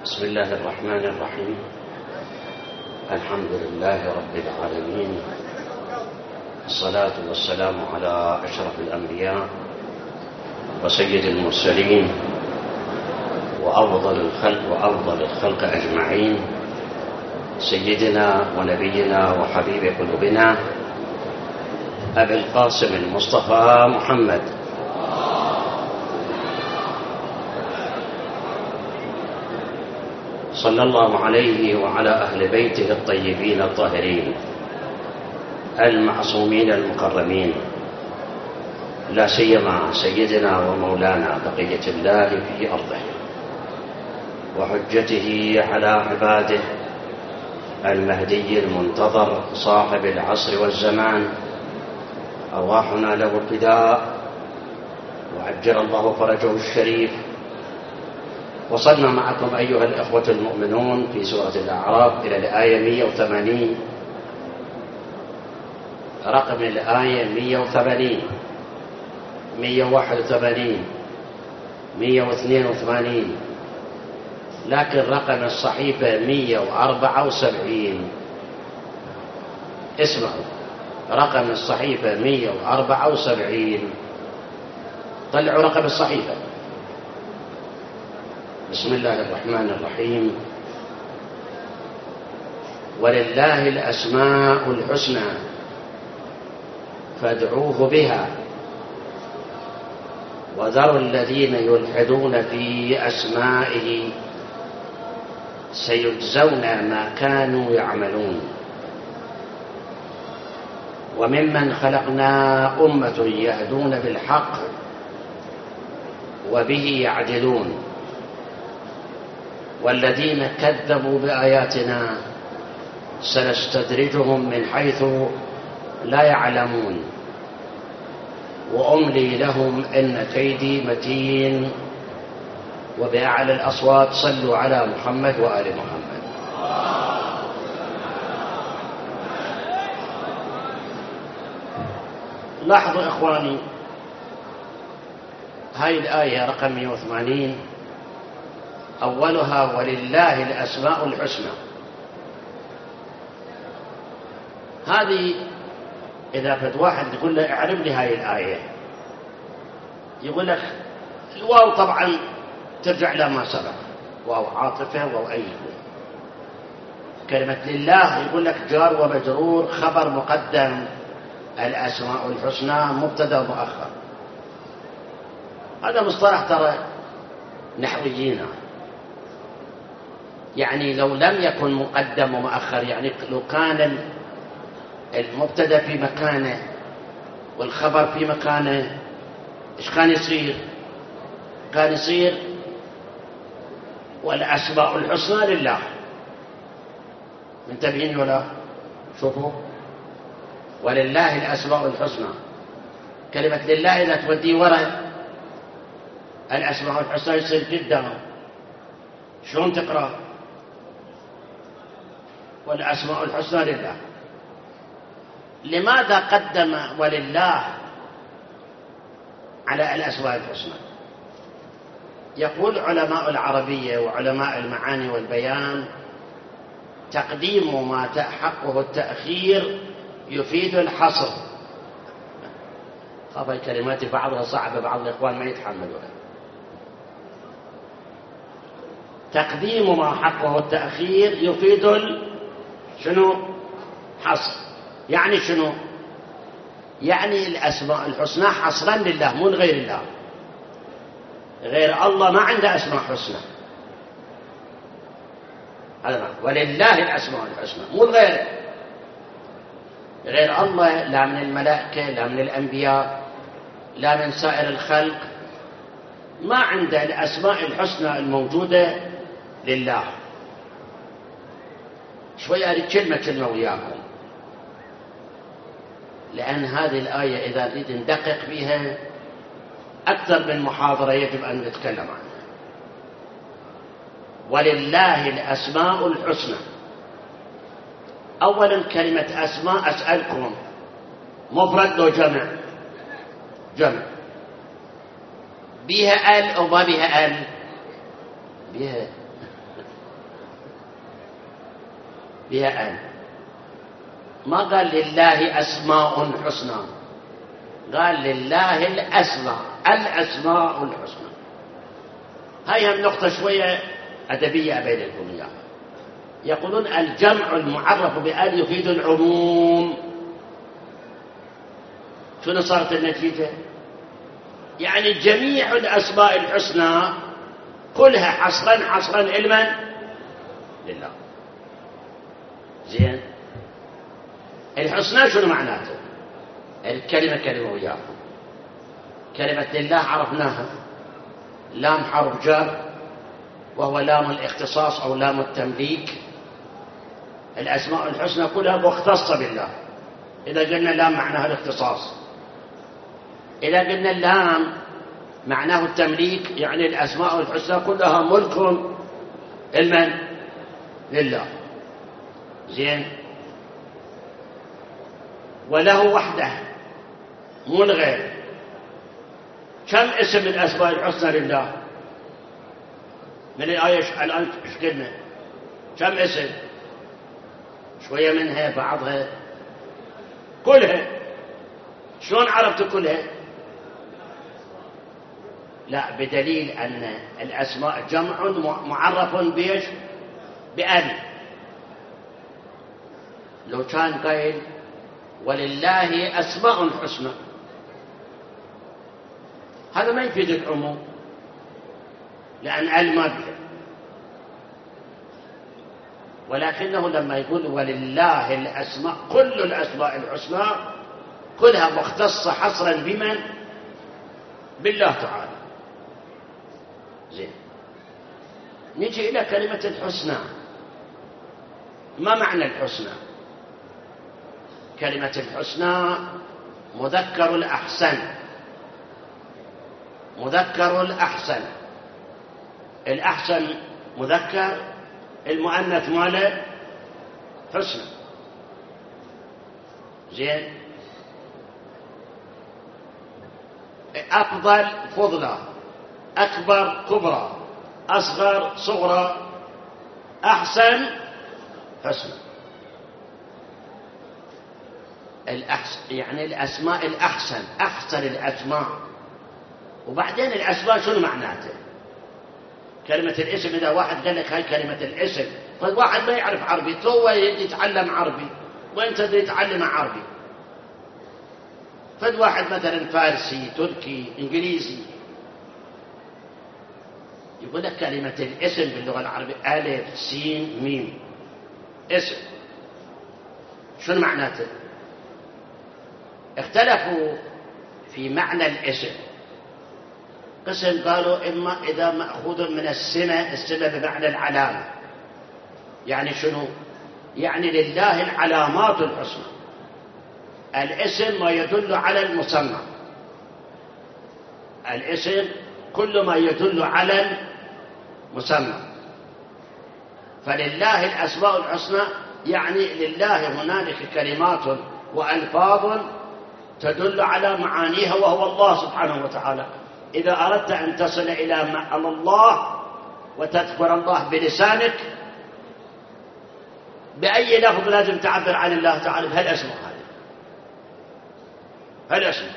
بسم الله الرحمن الرحيم. الحمد لله رب العالمين، الصلاة والسلام على أشرف الأنبياء وسيد المرسلين وأفضل الخلق أجمعين، سيدنا ونبينا وحبيب قلوبنا أبي القاسم المصطفى محمد صلى الله عليه وعلى أهل بيته الطيبين الطاهرين المعصومين المكرمين، لا سيما سيدنا ومولانا بقية الله في أرضه وحجته على عباده المهدي المنتظر صاحب العصر والزمان، أرواحنا له الفداء وعجل الله فرجه الشريف. وصلنا معكم أيها الأخوة المؤمنون في سورة الأعراف إلى الآية 180، رقم الآية 180 181 182، لكن رقم الصحيفة 174. اسمعوا، رقم الصحيفة 174. طلعوا رقم الصحيفة. بسم الله الرحمن الرحيم. ولله الأسماء الحسنى فادعوه بها وذروا الذين يلحدون في أسمائه سيجزون ما كانوا يعملون. وممن خلقنا أمة يهدون بالحق وبه يعدلون والذين كذبوا بآياتنا سنستدرجهم من حيث لا يعلمون وأملي لهم إن كيدي متين. وبأعلى الأصوات صلوا على محمد وآل محمد. لاحظوا إخواني، هاي الآية رقم 180 أولها ولله الأسماء الحسنى. هذه إذا فد واحد يقول له اعرف لي هاي الآية، يقول لك الواو طبعا ترجع لما سبق، واو عاطفة واو أي. كلمة لله يقول لك جار ومجرور، خبر مقدم، الأسماء الحسنى مبتدا مؤخر. هذا مصطلح ترى نحويين، يعني لو لم يكن مقدم ومؤخر، يعني لو كان المبتدا في مكانه والخبر في مكانه، ايش كان يصير؟ كان يصير والأسماء الحسنى لله. منتبهين ولا؟ شوفوا، ولله الأسماء الحسنى، كلمة لله إذا تودي وراء الأسماء الحسنى يصير قدام. شلون تقرأ؟ والأسماء الحسنى لله. لماذا قدم ولله على الأسماء الحسنى؟ يقول علماء العربية وعلماء المعاني والبيان: تقديم ما حقه التأخير يفيد الحصر. هذه الكلمات بعضها صعبة، بعض الإخوان ما يتحملونها. تقديم ما حقه التأخير يفيد شنو؟ حصر. يعني شنو؟ يعني الأسماء الحسنى حصرا لله، مو لغير الله. غير الله ما عنده أسماء حسنى. هذا ولله الأسماء الحسنى، مو الغير. غير الله لا من الملائكة لا من الأنبياء لا من سائر الخلق ما عنده الأسماء الحسنى الموجودة لله. شوي أريد كلمة وياكم، لأن هذه الآية إذا نريد ندقق فيها أكثر من محاضرة يجب أن نتكلم عنها. ولله الأسماء الحسنى. أولا كلمة أسماء أسألكم مفرد لو جمع؟ جمع. بها ال أو ما بها ال؟ بها. بها أن، ما قال لله أسماء حسنى، قال لله الأسماء الحسنى. هاي هم نقطة شوية أدبية بينكم إياها. يقولون الجمع المعرف بأن يفيد العموم. شنو صارت النتيجة؟ يعني جميع الأسماء الحسنى كلها حصرا علما لله. زين، الحسنى شنو معناته؟ الكلمة كلمة وياكم، كلمة لله عرفناها، لام حرف جر وهو لام الاختصاص أو لام التمليك. الأسماء الحسنى كلها مختصة بالله. إذا قلنا لام معناها الاختصاص، إذا قلنا اللام معناه التمليك، يعني الأسماء الحسنى كلها ملك المن؟ لله. زين، وله وحده مو الغير. كم اسم من الأسماء الحسنى لله؟ من الآية الآن ايش قلنا؟ كم اسم؟ شوية منها، بعضها، كلها. شلون عرفت كلها؟ لا، بدليل أن الأسماء جمع معرف بيش؟ بأن. لو كان قيل ولله أسماء حسنى، هذا ما يفيد العموم، لأن ال ما بها. ولكنه لما يقول ولله الأسماء، كل الأسماء الحسنى كلها مختصة حصرا بمن؟ بالله تعالى. زين، نجي إلى كلمة الحسنى. ما معنى الحسنى؟ كلمة الحسنى مذكر الأحسن. مذكر الأحسن، الأحسن مذكر، المؤنث ماله حسنى. زين، أفضل فضلة، أكبر كبرى، أصغر صغرى، أحسن حسنى. الأحسن يعني الأسماء الأحسن، أحسن الأسماء. وبعدين الأسماء شنو معناته؟ كلمة الاسم، إذا واحد قال لك هاي كلمة الاسم، فالواحد ما يعرف عربي، تو يتعلم عربي وانت تتعلم عربي. فد واحد مثلا فارسي، تركي، انجليزي، يقول لك كلمة الاسم باللغة العربية ألف سين ميم، اسم. شنو معناته؟ اختلفوا في معنى الاسم. قسم قالوا إما إذا مأخوذ من السمة بمعنى العلامة. يعني شنو؟ يعني لله العلامات الحسنى. الاسم ما يدل على المسمى، الاسم كل ما يدل على المسمى. فلله الأسماء الحسنى يعني لله هنالك كلمات وألفاظ تدل على معانيها، وهو الله سبحانه وتعالى. إذا أردت أن تصل إلى الله وتذكر الله بلسانك، بأي لفظ لازم تعبر عن الله تعالى؟ بهالأسماء هذه، هالأسماء.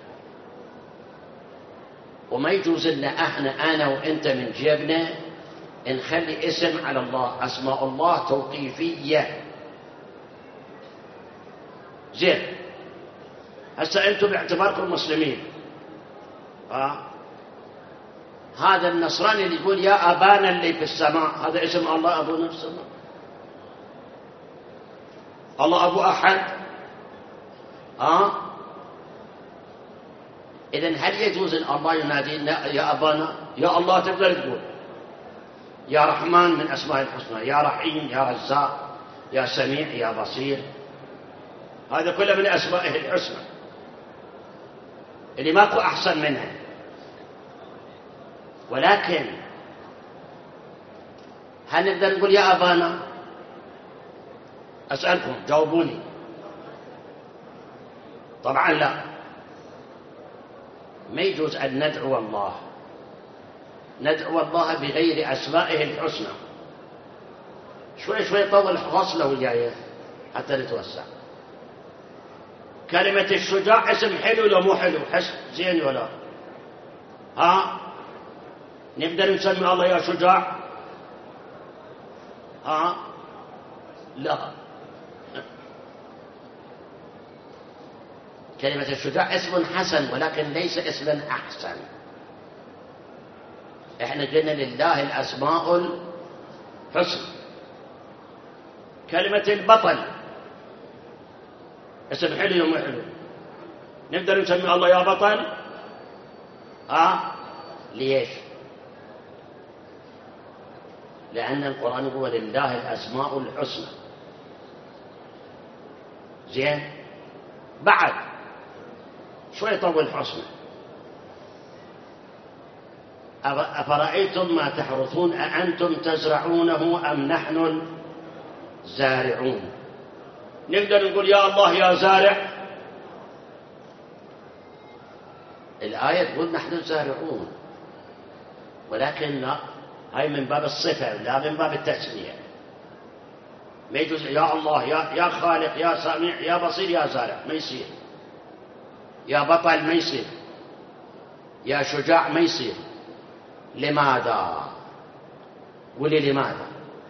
وما يجوز لنا أنا وإنت من جيبنا نخلي اسم على الله. أسماء الله توقيفية. زين، هسه أنتم باعتباركم مسلمين، هذا النصراني اللي يقول يا أبانا اللي في السماء، هذا اسم الله أبونا في السماء؟ الله أبو أحد؟ إذن هل يجوز أن الله ينادينا يا أبانا؟ يا الله تقدر تقول، يا رحمن من أسماء الحسنى، يا رحيم، يا رزاق، يا سميع، يا بصير، هذا كله من أسمائه الحسنى اللي ماكو أحسن منها. ولكن هل نقدر نقول يا أبانا؟ أسألكم جاوبوني. طبعا لا، ما يجوز أن ندعو الله بغير أسمائه الحسنى. شوي شوي طول فصله وجايه حتى نتوسع. كلمة الشجاع اسم حلو ولا مو حلو؟ حسن زين ولا؟ ها؟ نقدر نسمي الله يا شجاع؟ ها؟ لا. كلمة الشجاع اسم حسن ولكن ليس اسما أحسن. احنا قلنا لله الأسماء الحسنى. كلمة البطل اسم حلو ومو حلو؟ نقدر نسمي الله يا بطل؟ ليش؟ لأن القرآن هو لله الأسماء الحسنى. زين؟ بعد شوي طول حسنى. أفرأيتم ما تحرثون أأنتم تزرعونه أم نحن الزارعون؟ نقدر نقول يا الله يا زارع؟ الآية تقول نحن الزارعون، ولكن لا، هاي من باب الصفة لا من باب التسمية. ما يجوز يا الله يا خالق يا سميع يا بصير يا زارع، ما يصير. يا بطل ما يصير، يا شجاع ما يصير. لماذا؟ قولي لماذا؟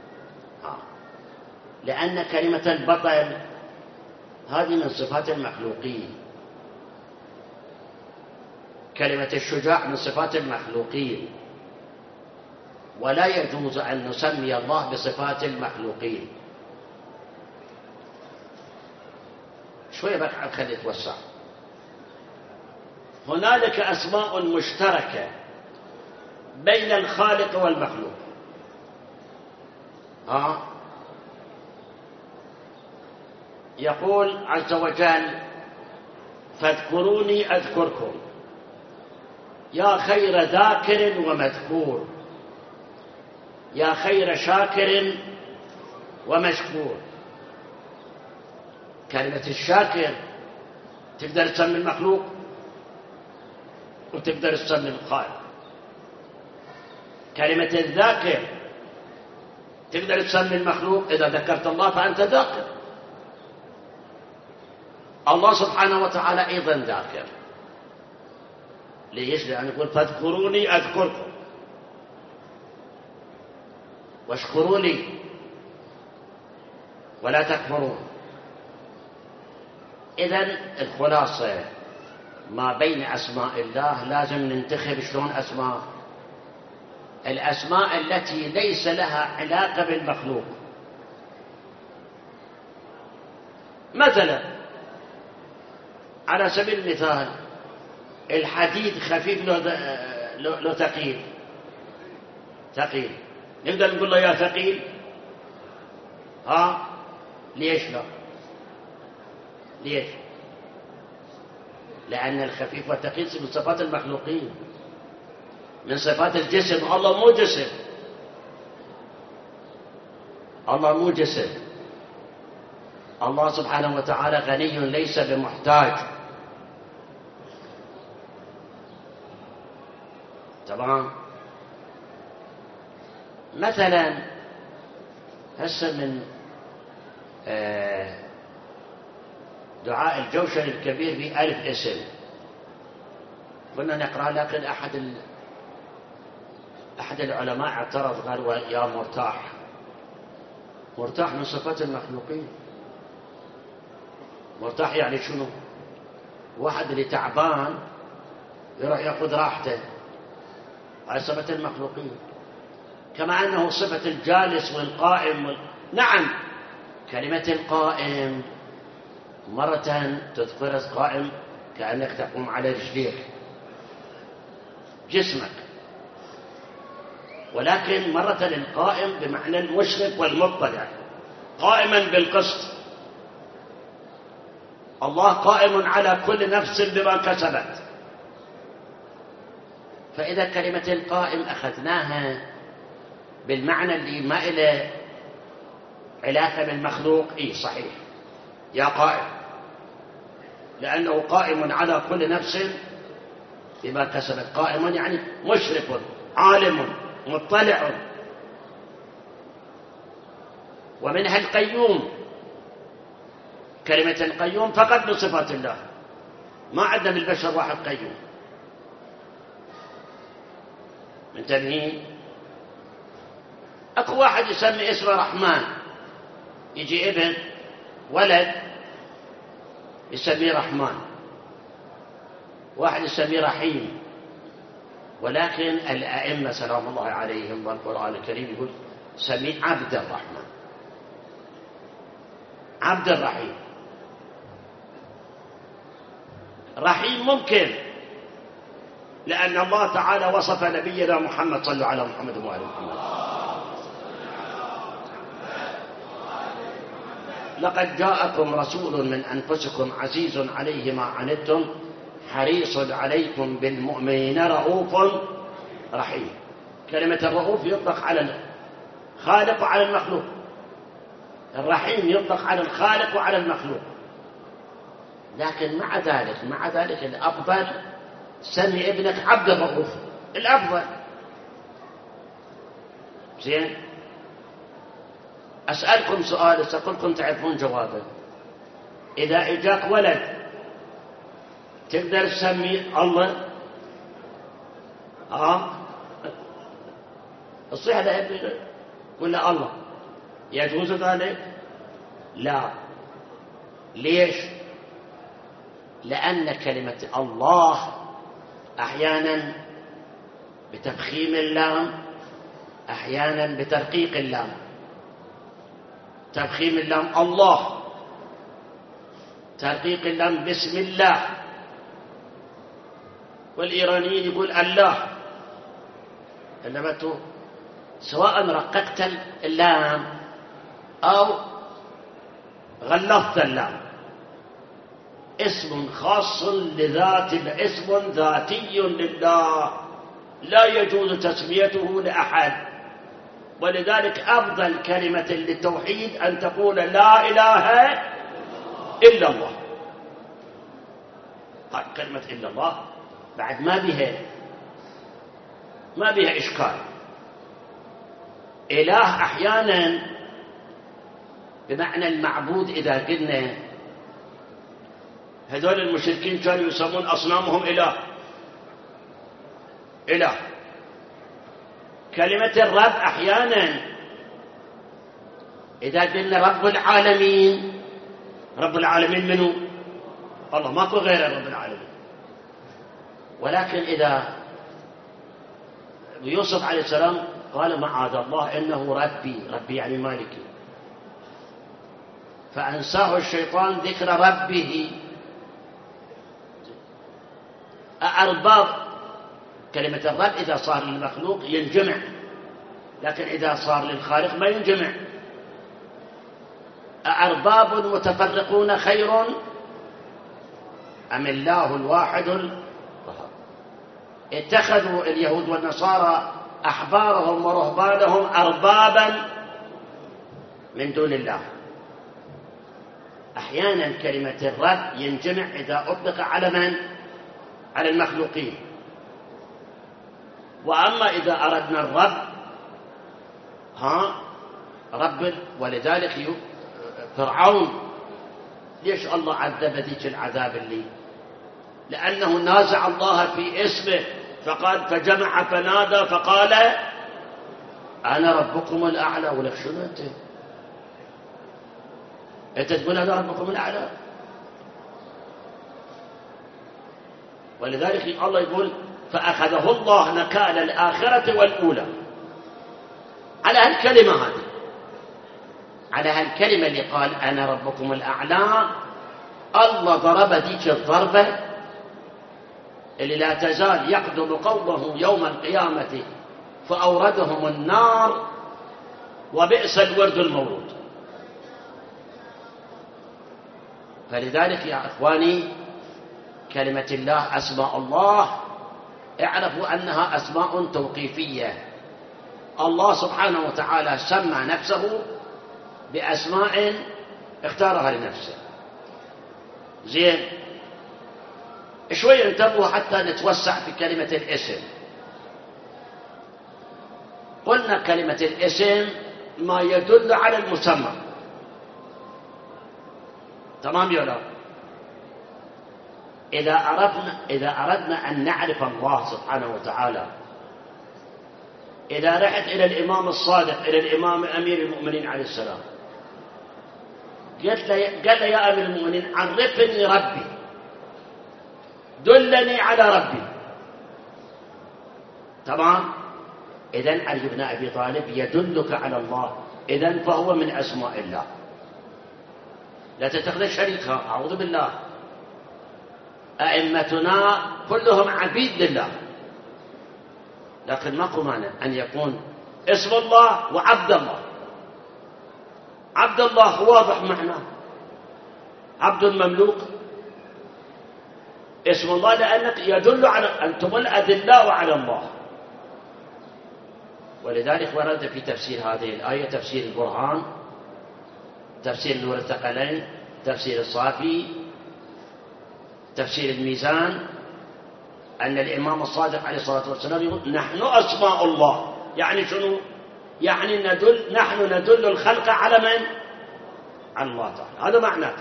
لأن كلمة البطل هذه من صفات المخلوقين، كلمة الشجاع من صفات المخلوقين، ولا يجوز أن نسمي الله بصفات المخلوقين. شوية بقى خلي يتوسع. هنالك أسماء مشتركة بين الخالق والمخلوق. يقول عز وجل فاذكروني أذكركم، يا خير ذاكر ومذكور، يا خير شاكر ومشكور. كلمة الشاكر تقدر تسمي المخلوق وتقدر تسمي الخالق. كلمة الذاكر تقدر تسمي المخلوق، إذا ذكرت الله فأنت ذاكر. الله سبحانه وتعالى أيضا ذاكر. ليش؟ لأن يقول فاذكروني أذكركم واشكروا لي ولا تكفرون. إذن الخلاصة ما بين أسماء الله لازم ننتخب شلون أسماء. الأسماء التي ليس لها علاقة بالمخلوق. مثلا على سبيل المثال الحديد خفيف لو ثقيل، ثقيل نقدر نقول له يا ثقيل؟ ليش لا؟ ليش؟ لأن الخفيف والثقيل من صفات المخلوقين، من صفات الجسم. الله مو جسم، الله مو جسم. الله سبحانه وتعالى غني ليس بمحتاج. تمام؟ مثلا هسه من دعاء الجوشن الكبير في 1000 اسم كنا نقرأ، لكن أحد العلماء اعترض قال يا مرتاح. مرتاح من صفات المخلوقين. مرتاح يعني شنو؟ واحد اللي تعبان يروح يأخذ راحته، هاي صفة المخلوقين. كما أنه صفة الجالس والقائم نعم، كلمة القائم مرة تذكر قائم كأنك تقوم على رجليك جسمك، ولكن مرة القائم بمعنى المشرف والمطلع، قائما بالقسط. الله قائم على كل نفس بما كسبت. فإذا كلمة القائم أخذناها بالمعنى اللي ما إله علاقة بالمخلوق، صحيح يا قائم، لأنه قائم على كل نفس بما كسبت. قائم يعني مشرف عالم مطلع. ومنها القيوم. كلمة القيوم فقط من صفات الله، ما عندنا من البشر واحد قيوم. منتبهين؟ اكو واحد يسمي اسمه رحمن، يجي ابن ولد يسميه رحمن، واحد يسميه رحيم. ولكن الأئمة سلام الله عليهم والقرآن الكريم يقول سميه عبد الرحمن، عبد الرحيم. رحيم ممكن، لأن الله تعالى وصف نبينا محمد، صلوا على محمد وآل محمد، لقد جاءكم رسول من أنفسكم عزيز عليه ما عنتم حريص عليكم بالمؤمنين رؤوف رحيم. كلمة الرؤوف يطلق على الخالق وعلى المخلوق، الرحيم يطلق على الخالق وعلى المخلوق. لكن مع ذلك الأفضل سمي ابنك عبد الرؤوف، الأفضل. زين، أسألكم سؤال سأقولكم تعرفون جوابه. إذا إجاك ولد تقدر تسميه الله؟ الصيحة لا ابني ولا الله؟ يجوز ذلك؟ لا. ليش؟ لأن كلمة الله أحيانا بتفخيم اللام، أحيانا بترقيق اللام. تفخيم اللام الله، ترقيق اللام بسم الله. والإيرانيين يقول الله، إنما سواء رققت اللام أو غلظت اللام، اسم خاص لذات، اسم ذاتي لله لا يجوز تسميته لأحد. ولذلك أفضل كلمة للتوحيد أن تقول لا إله إلا الله. كلمة إلا الله بعد ما بها إشكال. إله أحيانا بمعنى المعبود. إذا قلنا هذول المشركين كانوا يسمون أصنامهم إله. كلمة الرب أحيانا إذا قلنا رب العالمين، رب العالمين منه؟ الله، ماكو غير رب العالمين. ولكن إذا يوسف عليه السلام قال معاذ الله إنه ربي يعني مالكي، فأنساه الشيطان ذكر ربه. أرباب، كلمة الرب إذا صار للمخلوق ينجمع، لكن إذا صار للخالق ما ينجمع. أأرباب متفرقون خير أم الله الواحد القهار؟ اتخذوا اليهود والنصارى أحبارهم ورهبانهم أربابا من دون الله. أحيانا كلمة الرب ينجمع إذا أطلق على من؟ على المخلوقين. وأما إذا أردنا الرب رب. ولذلك فرعون ليش الله عذب ذيك العذاب اللي؟ لأنه نازع الله في اسمه، فقال فجمع فنادى فقال أنا ربكم الأعلى. ولك شنو أنت تقول أنا ربكم الأعلى؟ ولذلك الله يقول فأخذه الله نكال الآخرة والأولى. على هالكلمة هذه، على هالكلمة اللي قال أنا ربكم الأعلى، الله ضرب ذيك الضربة اللي لا تزال يقدم قومه يوم القيامة فأوردهم النار وبئس الورد المورود. فلذلك يا إخواني كلمة الله أسماء الله اعرفوا أنها أسماء توقيفية. الله سبحانه وتعالى سمى نفسه بأسماء اختارها لنفسه. زين، شوي انتبهوا حتى نتوسع في كلمة الاسم. قلنا كلمة الاسم ما يدل على المسمى. تمام يا لا؟ إذا أردنا أن نعرف الله سبحانه وتعالى، إذا رحت إلى الإمام الصادق، إلى الإمام أمير المؤمنين عليه السلام، قال له يا أمير المؤمنين عرفني ربي، دلني على ربي. تمام؟ إذن علي بن أبي طالب يدلك على الله، إذن فهو من أسماء الله. لا تتخذ شريكا، أعوذ بالله. أئمتنا كلهم عبيد لله، لكن ماكو مانع أن يكون اسم الله وعبد الله. عبد الله واضح معناه، عبد مملوك. اسم الله لأنك يدل على أنتم الأدلاء على الله. ولذلك ورد في تفسير هذه الآية تفسير البرهان، تفسير نور الثقلين، تفسير الصافي، تفسير الميزان، أن الإمام الصادق عليه الصلاة والسلام يقول نحن أسماء الله. يعني شنو؟ يعني نحن ندل الخلق على من؟ على الله تعالى. هذا معناته.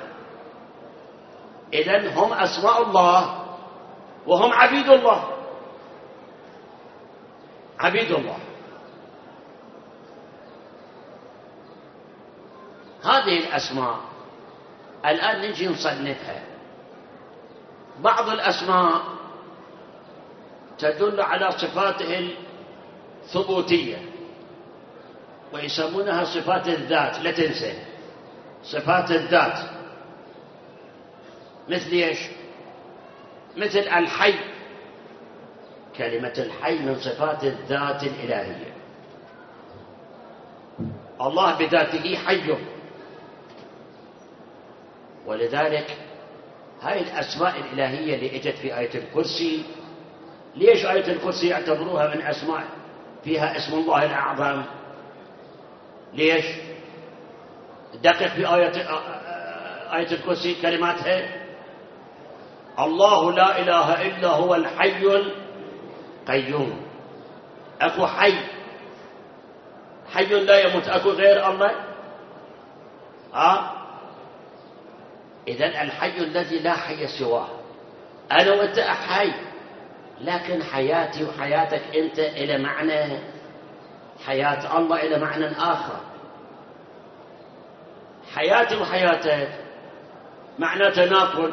إذن هم أسماء الله وهم عبيد الله. عبيد الله. هذه الأسماء الآن نجي نصنفها. بعض الأسماء تدل على صفاته الثبوتية ويسمونها صفات الذات. لا تنسى صفات الذات. مثل ايش؟ مثل الحي. كلمة الحي من صفات الذات الإلهية. الله بذاته حي، ولذلك هاي الأسماء الإلهية اللي اجت في آية الكرسي. ليش آية الكرسي يعتبروها من أسماء فيها اسم الله الأعظم؟ ليش؟ دقق في آية الكرسي كلماتها: الله لا إله إلا هو الحي القيوم. أكو حي، حي لا يموت، أكو غير الله؟ إذن الحي الذي لا حي سواه. أنا وأنت أحي، لكن حياتي وحياتك أنت إلى معنى، حياة الله إلى معنى آخر. حياتي وحياتك معناته ناكل.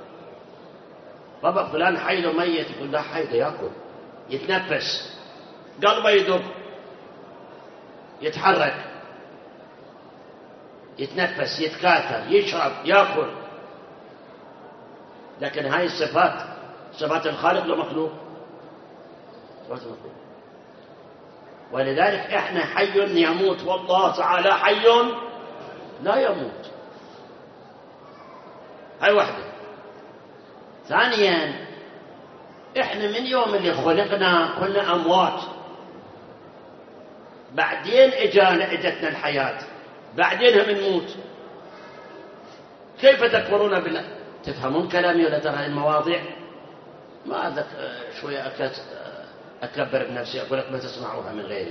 بابا فلان حي لو ميت، يقول لا حي ده ياكل، يتنفس، قلبه يدق، يتحرك، يتنفس، يتكاثر، يشرب، ياكل. لكن هاي الصفات صفات الخالق لو مخلوق؟ صفات المخلوق. ولذلك احنا حي يموت، والله تعالى حي لا يموت. هاي واحدة. ثانيا، احنا من يوم اللي خلقنا كنا أموات، بعدين اجتنا الحياة، بعدين هم نموت. كيف تكفرون بالله؟ تفهمون كلامي ولا ترى المواضيع؟ ما أذك شوية أكبر بنفسي، أقول لك ما تسمعوها من غيري.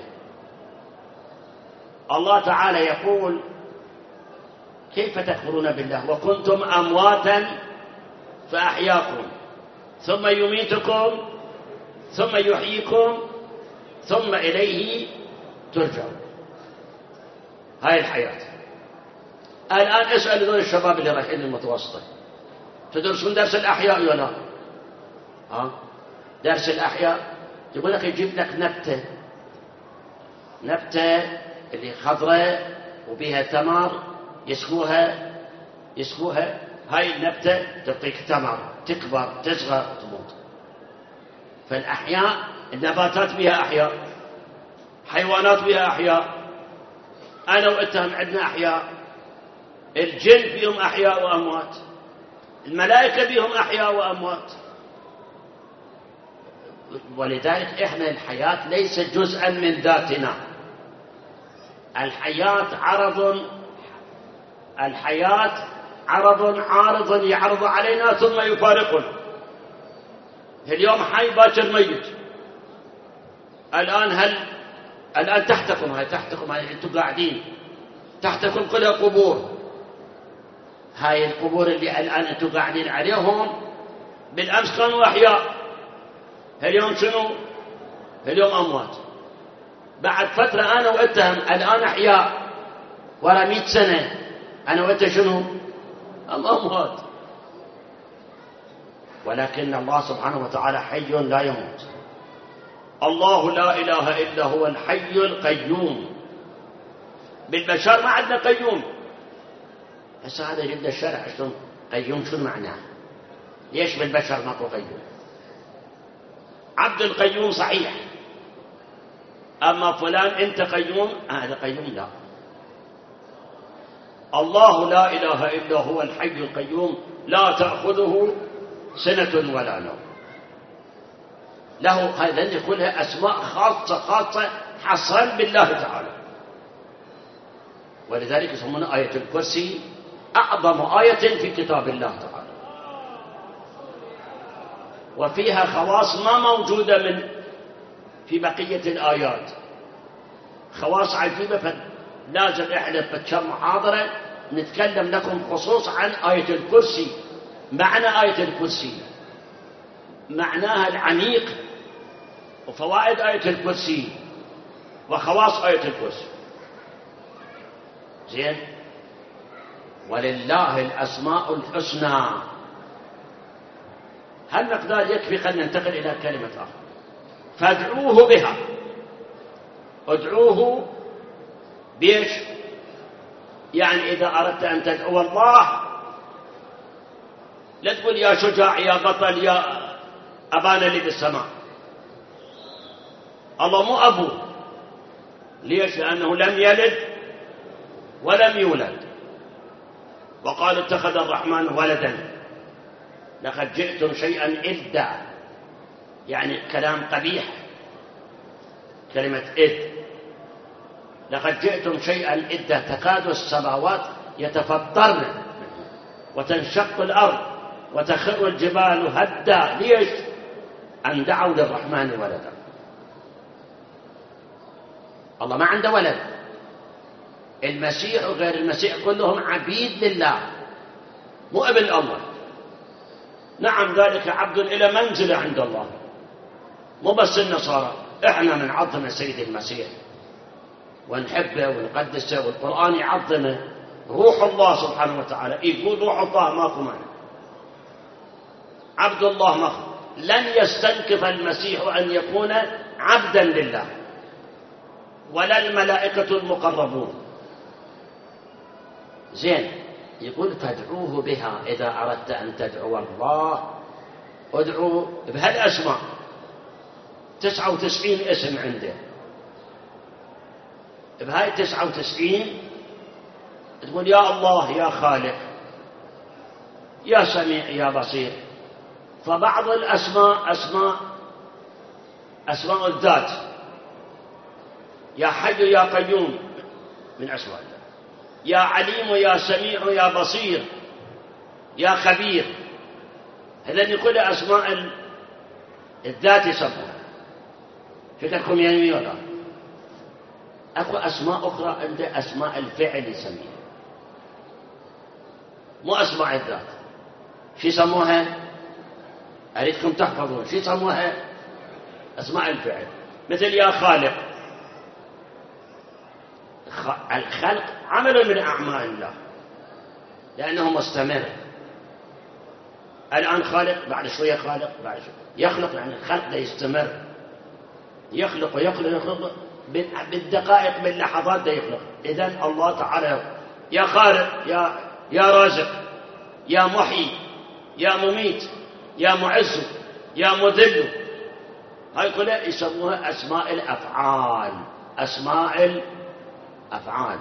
الله تعالى يقول: كيف تكفرون بالله وكنتم أمواتا فأحياكم ثم يميتكم ثم يحييكم ثم إليه ترجعون. هاي الحياة. الآن اسأل ذول الشباب اللي رايحين المتوسطة، تدرسون درس الأحياء ولا؟ درس الأحياء يقول لك يجيب لك نبتة اللي خضراء وبيها ثمر، يسقوها، هاي النبتة تعطيك ثمر، تكبر، تصغر، تموت. فالأحياء النباتات بها أحياء، حيوانات بها أحياء، أنا وأنتم عندنا أحياء، الجن بهم أحياء وأموات، الملائكة بهم أحياء وأموات. ولذلك إحنا الحياة ليست جزءا من ذاتنا. الحياة عرض عارض يعرض علينا ثم يفارقنا. اليوم حي باكر ميت. الآن هل الآن تحتكم هاي أنتم قاعدين تحتكم كلها قبور. هاي القبور اللي الآن أنتم قاعدين عليهم بالأمس كانوا أحياء، اليوم شنو؟ اليوم أموات. بعد فترة أنا وأنتم الآن أحياء، ورا 100 سنة أنا وأنت شنو؟ أموات. ولكن الله سبحانه وتعالى حي لا يموت. الله لا إله إلا هو الحي القيوم. بالبشر ما عندنا قيوم. هسه هذا جبنا الشرع شلون قيوم شو معناه؟ ليش بالبشر ماكو قيوم؟ عبد القيوم صحيح، أما فلان أنت قيوم هذا قيوم لا. الله لا إله إلا هو الحي القيوم لا تأخذه سنة ولا نوم. له هذا يقولها أسماء خاصة حصرا بالله تعالى، ولذلك يسمونها آية الكرسي أعظم آية في كتاب الله تعالى، وفيها خواص ما موجودة في بقية الآيات، خواص عجيبة. فلازم إحنا بكم محاضرة نتكلم لكم خصوص عن آية الكرسي، معنى آية الكرسي، معناها العميق، وفوائد آية الكرسي، وخواص آية الكرسي. زين. ولله الأسماء الحسنى. هالمقدار يكفي. خلينا ننتقل إلى كلمة أخرى. فادعوه بها. ادعوه بيش؟ يعني إذا أردت أن تدعو الله لا تقول يا شجاع يا بطل يا أبانا اللي بالسماء. الله مو أبو. ليش؟ لأنه لم يلد ولم يولد. وقال اتخذ الرحمن ولدا. لقد جئتم شيئا إدا، يعني كلام قبيح، كلمة إد. لقد جئتم شيئا إدا تكاد السماوات يتفطرن وتنشق الأرض وتخر الجبال هدا. ليش؟ أن دعوا للرحمن ولدا. الله ما عنده ولد. المسيح وغير المسيح كلهم عبيد لله، مو ابن الله. نعم ذلك عبد إلى منزلة عند الله، مو بس النصارى. احنا نعظم السيد المسيح ونحبه ونقدسه، والقرآن يعظمه. روح الله سبحانه وتعالى يقول روح الله ماكو معنى. عبد الله ماكو. لن يستنكف المسيح أن يكون عبدا لله، ولا الملائكة المقربون. زين. يقول فادعوه بها. إذا أردت أن تدعو الله ادعو بهالأسماء. 99 اسم عنده. بهاي 99 تقول يا الله يا خالق يا سميع يا بصير. فبعض الأسماء أسماء الذات. يا حي يا قيوم من أسماء الله. يا عليم يا سميع يا بصير يا خبير. هذين كل أسماء الذات يسمونها. فكركم يعني ولا أكو أسماء أخرى عنده أسماء الفعل يسميها، مو أسماء الذات. شو يسموها؟ أريدكم تحفظون. شو يسموها؟ أسماء الفعل. مثل يا خالق. الخلق عمل من أعمال الله لأنه مستمر. الآن خالق، بعد شوية خالق، بعد شوية يخلق. يعني الخلق ده يستمر، يخلق ويخلق بالدقائق باللحظات ده يخلق. إذن الله تعالى يا خالق يا رازق يا محيي يا مميت يا معز يا مذل. هاي كلها يسموها أسماء الأفعال. أسماء الأفعال.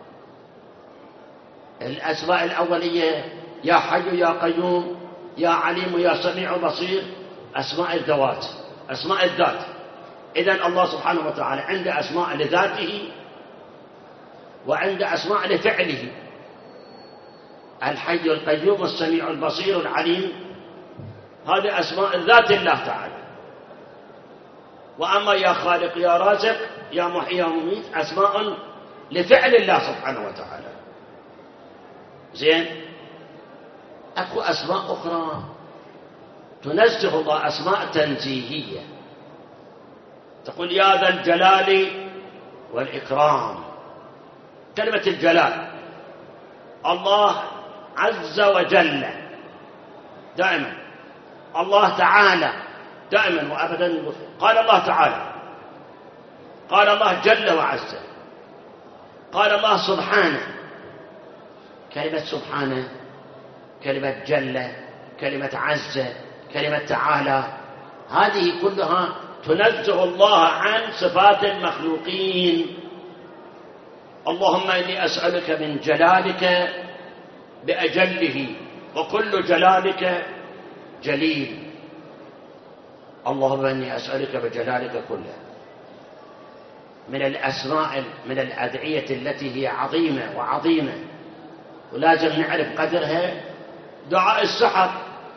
الأسماء الأولية يا حي يا قيوم يا عليم يا سميع بصير أسماء الذوات، أسماء الذات. إذن الله سبحانه وتعالى عنده أسماء لذاته وعنده أسماء لفعله. الحي القيوم السميع البصير العليم، هذه أسماء ذات الله تعالى. وأما يا خالق يا رازق يا محيي يا مميت أسماء لفعل الله سبحانه وتعالى. زين، أكو أسماء أخرى تنزه الله، أسماء تنزيهية، تقول يا ذا الجلال والإكرام. كلمة الجلال، الله عز وجل دائما، الله تعالى دائما وأبدا. قال الله تعالى، قال الله جل وعز، قال الله سبحانه. كلمة سبحانه، كلمة جل، كلمة عز، كلمة تعالى، هذه كلها تنزه الله عن صفات المخلوقين. اللهم إني أسألك من جلالك بأجله، وكل جلالك جليل. اللهم إني أسألك بجلالك كله. من الأسماء، من الأدعية التي هي عظيمة وعظيمة ولازم نعرف قدرها، دعاء السحر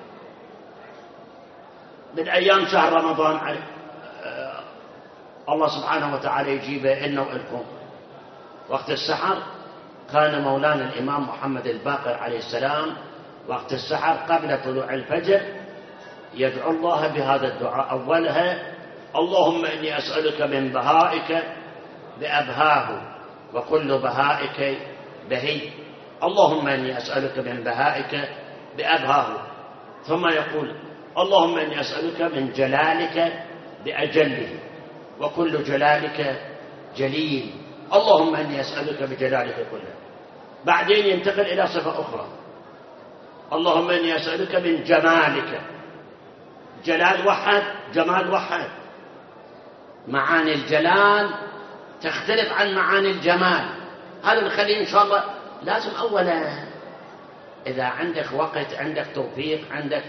من أيام شهر رمضان. الله سبحانه وتعالى يجيبه إلنا وإلكم. وقت السحر كان مولانا الإمام محمد الباقر عليه السلام وقت السحر قبل طلوع الفجر يدعو الله بهذا الدعاء. أولها اللهم إني أسألك من بهائك بأبهاه، وكل بهائك بهي. اللهم إني أسألك من بهائك بأبهاه. ثم يقول اللهم إني أسألك من جلالك بأجله، وكل جلالك جليل. اللهم إني أسألك بجلالك كله. بعدين ينتقل إلى صفة أخرى، اللهم إني أسألك من جمالك. جلال وحد، جمال وحد. معاني الجلال تختلف عن معاني الجمال. هذا نخليه إن شاء الله. لازم أولا إذا عندك وقت، عندك توفيق، عندك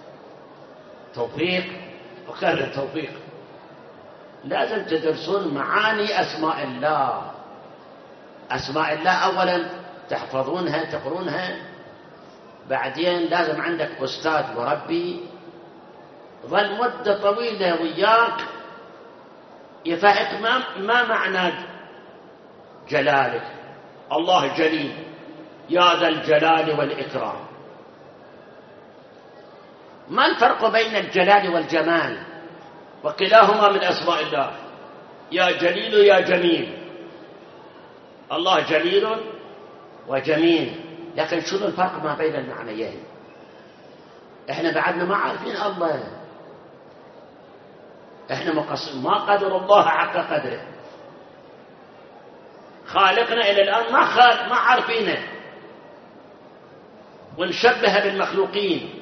توفيق وكرر توفيق، لازم تدرسون معاني أسماء الله. أسماء الله أولا تحفظونها تقرونها، بعدين لازم عندك أستاذ مربي ظل مدة طويلة وياك يفهمك ما معنى جلالك. الله جليل، يا ذا الجلال والإكرام. ما الفرق بين الجلال والجمال؟ وكلاهما من أسماء الله، يا جليل يا جميل. الله جليل وجميل، لكن شنو الفرق ما بين المعنيين؟ احنا بعدنا ما عارفين الله، احنا ما قدر الله حق قدره. خالقنا إلى الآن ما عارفينه، ونشبه بالمخلوقين.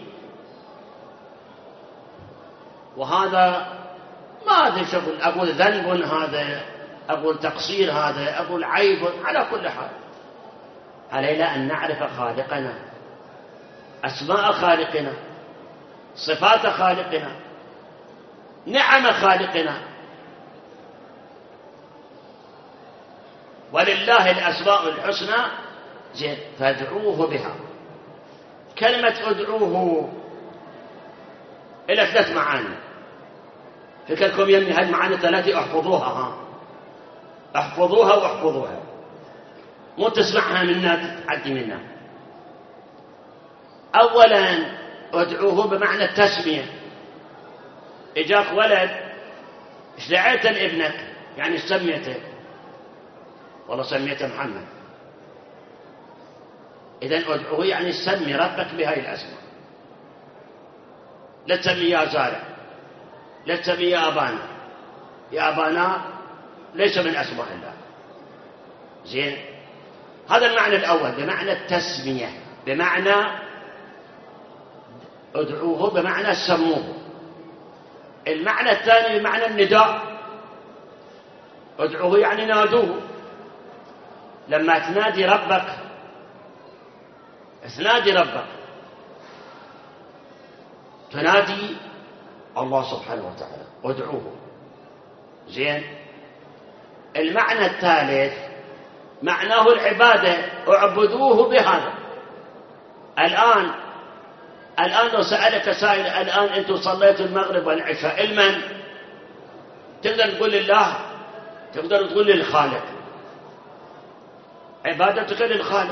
وهذا ما أدري شغل، أقول ذنب هذا، أقول تقصير هذا، أقول عيب. على كل حال علينا أن نعرف خالقنا، أسماء خالقنا، صفات خالقنا، نعم خالقنا. ولله الأسماء الحسنى فادعوه بها. كلمة ادعوه إلى 3 معاني. فكركم يمني هالمعاني 3 احفظوها، احفظوها واحفظوها، مو تسمعها منا تعدي منا. أولا ادعوه بمعنى التسمية. إجاك ولد، ايش دعيت لابنك؟ يعني سميته، والله سميته محمد. إذن ادعوه يعني سمي ربك بهاي الأسماء. لا تسمي يا زارع، لا تسمي يا أبانا. يا أبانا ليس من أسماء الله. زين، هذا المعنى الأول بمعنى التسمية، بمعنى ادعوه بمعنى سموه. المعنى الثاني بمعنى النداء. ادعوه يعني نادوه. لما تنادي ربك، تنادي ربك، تنادي الله سبحانه وتعالى، ادعوه. زين، المعنى الثالث معناه العبادة، اعبدوه بهذا. الآن لو سألك سائل، الآن أنتم صليتوا المغرب والعشاء، المن تقدر تقول لله، تقدر تقول للخالق، عبادتك للخالق.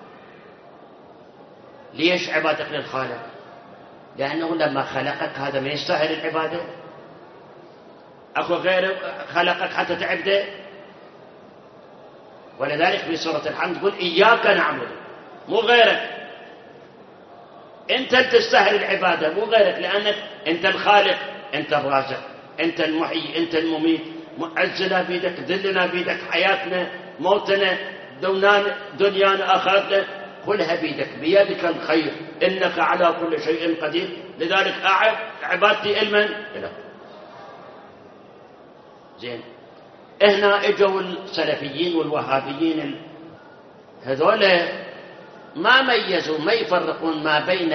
ليش عبادتك للخالق؟ لأنه لما خلقك هذا ما يستاهل العبادة. أخو غيره خلقك حتى تعبده. ولذلك في سورة الحمد تقول إياك نعبد، مو غيرك. أنت تستاهل العبادة مو غيرك، لأنك أنت الخالق، أنت الرازق، أنت المحيي، أنت المميت. عزنا بيدك، ذلنا بيدك، حياتنا، موتنا، دنيانا، آخرتنا، كلها بيدك، بيدك الخير، إنك على كل شيء قدير. لذلك عبادتي لمن؟ لك. زين، هنا اجوا السلفيين والوهابيين هذول ما ميزوا، ما يفرقون ما بين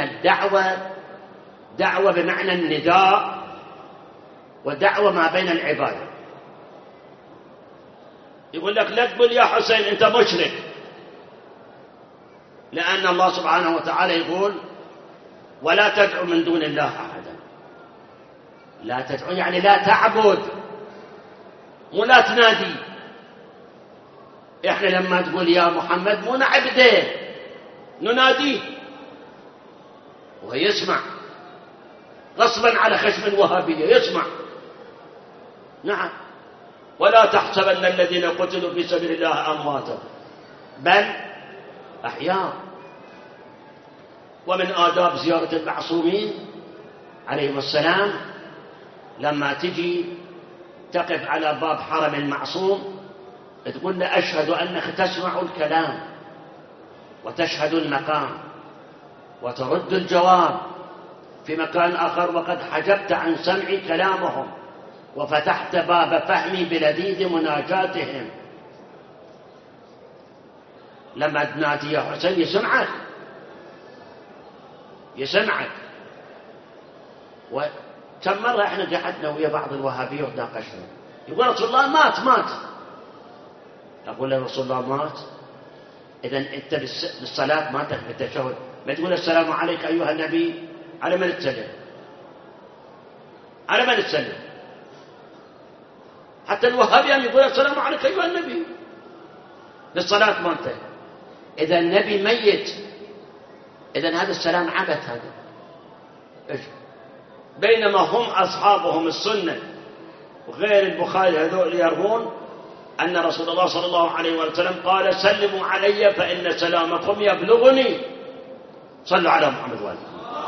دعوة بمعنى النداء ودعوة ما بين العبادة. يقول لك لا تقول يا حسين أنت مشرك، لأن الله سبحانه وتعالى يقول ولا تدعو من دون الله أحدا. لا تدعو يعني لا تعبد، مو لا تنادي. إحنا لما تقول يا محمد مو نعبده، نناديه ويسمع، غصبا على خشم الوهابية يسمع. نعم، ولا تحسبن الذين قتلوا في سبيل الله أمواتا بل أحياء. ومن آداب زيارة المعصومين عليهم السلام لما تجي تقف على باب حرم المعصوم تقول له أشهد أنك تسمع الكلام وتشهد المقام وترد الجواب في مكان آخر، وقد حجبت عن سمعي كلامهم وفتحت باب فهمي بلذيذ مناجاتهم. لما تنادي يا حسين يسمعك. وكم مرة احنا قعدنا ويا بعض الوهابية وناقشنا، يقول رسول الله مات. أقول له رسول الله مات؟ إذا أنت بالصلاة ما تقبل التشهد، ما تقول السلام عليك أيها النبي، على من تسلم؟ على من تسلم؟ حتى الوهابيان يقول السلام عليك أيها النبي بالصلاة ما انتهى. إذا النبي ميت، إذا هذا السلام عبث هذا. بينما هم أصحابهم السنة وغير البخاري هذول يروون أن رسول الله صلى الله عليه وسلم قال سلموا علي فإن سلامكم يبلغني. صلوا على محمد وآله.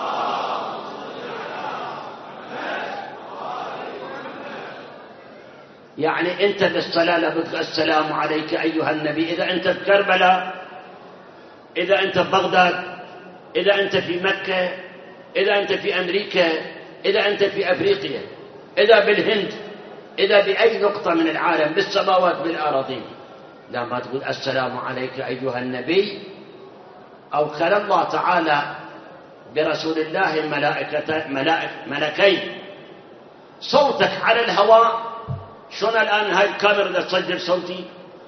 يعني أنت بالصلاة لابد السلام عليك أيها النبي. إذا أنت في كربلاء، إذا أنت في بغداد، إذا أنت في مكة، إذا أنت في أمريكا، إذا أنت في أفريقيا، إذا بالهند، إذا بأي نقطة من العالم، بالسماوات بالأراضين، لا ما تقول السلام عليك أيها النبي. أو خلى الله تعالى برسول الله ملكين صوتك على الهواء. شلون الآن هاي الكاميرا إذا تسجل صوتي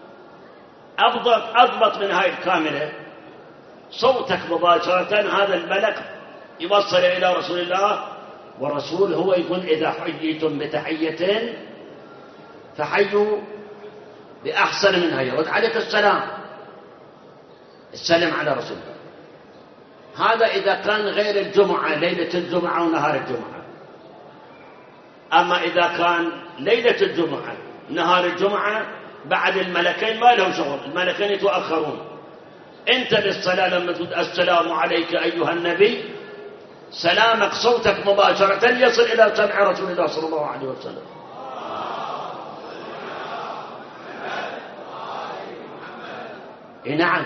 أضبط من هاي الكاميرا صوتك مباشرة، هذا الملك يوصل إلى رسول الله، والرسول هو يقول إذا حييتم بتحية فحيوا بأحسن منها، يرد عليك السلام، السلام على رسول الله. هذا إذا كان غير الجمعة، ليلة الجمعة ونهار الجمعة. أما إذا كان ليلة الجمعة نهار الجمعة بعد الملكين ما لهم شغل، الملكين يتأخرون. أنت بالصلاة لما تقول السلام عليك أيها النبي، سلامك صوتك مباشرة يصل إلى سمع رسول الله صلى الله عليه وسلم. نعم.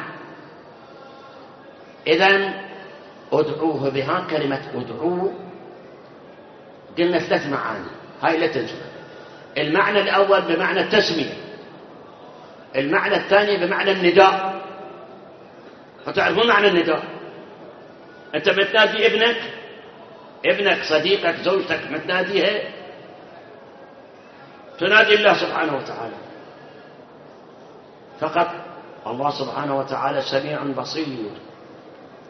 إذن ادعوه بها. كلمة ادعوه قلنا 3 معاني، هاي لا تنسوا. المعنى الأول بمعنى التسمية، المعنى الثاني بمعنى النداء. فتعرفون معنى النداء؟ أنت بتنادي ابنك صديقك زوجتك بتناديها، تنادي الله سبحانه وتعالى فقط. الله سبحانه وتعالى سميع بصير.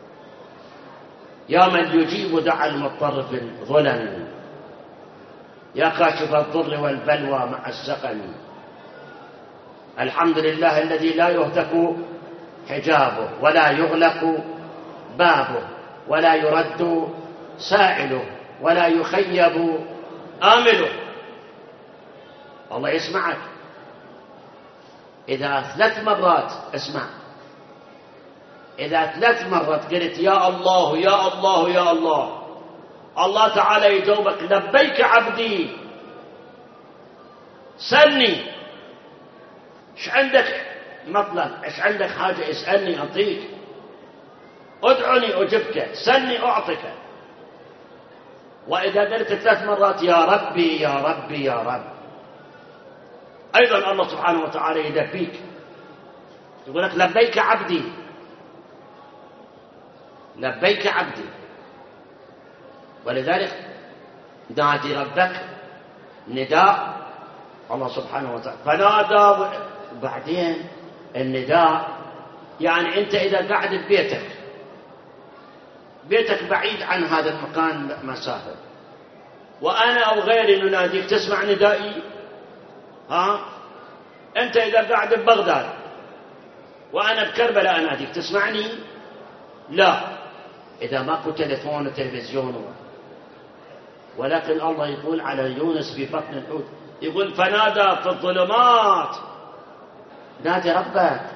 يا من يجيب دعاء المضطر في الظلم يا كاشف الضر والبلوى مع السقم. الحمد لله الذي لا يهتك حجابه ولا يغلق بابه ولا يرد سائله ولا يخيب آمله. الله يسمعك إذا 3 مرات، اسمع، إذا 3 مرات قلت يا الله يا الله يا الله، الله تعالى يجاوبك لبيك عبدي، سلني، ايش عندك مطلب، ايش عندك حاجة، اسألني أعطيك، ادعني أجبك، سلني أعطك. وإذا قلت 3 مرات يا ربي يا ربي يا رب، أيضا الله سبحانه وتعالى يلبيك، يقول لك لبيك عبدي، لبيك عبدي. ولذلك نادي ربك نداء الله سبحانه وتعالى، فنادى. وبعدين النداء يعني أنت إذا قاعد ببيتك، بيتك بعيد عن هذا المكان مسافة، وأنا أو غيري نناديك، تسمع ندائي؟ أنت إذا قاعد ببغداد وأنا بكربلاء أناديك، تسمعني؟ لا، إذا ماكو تلفون وتلفزيون. ولكن الله يقول على يونس في بطن الحوت، يقول فنادى في الظلمات، نادي ربك،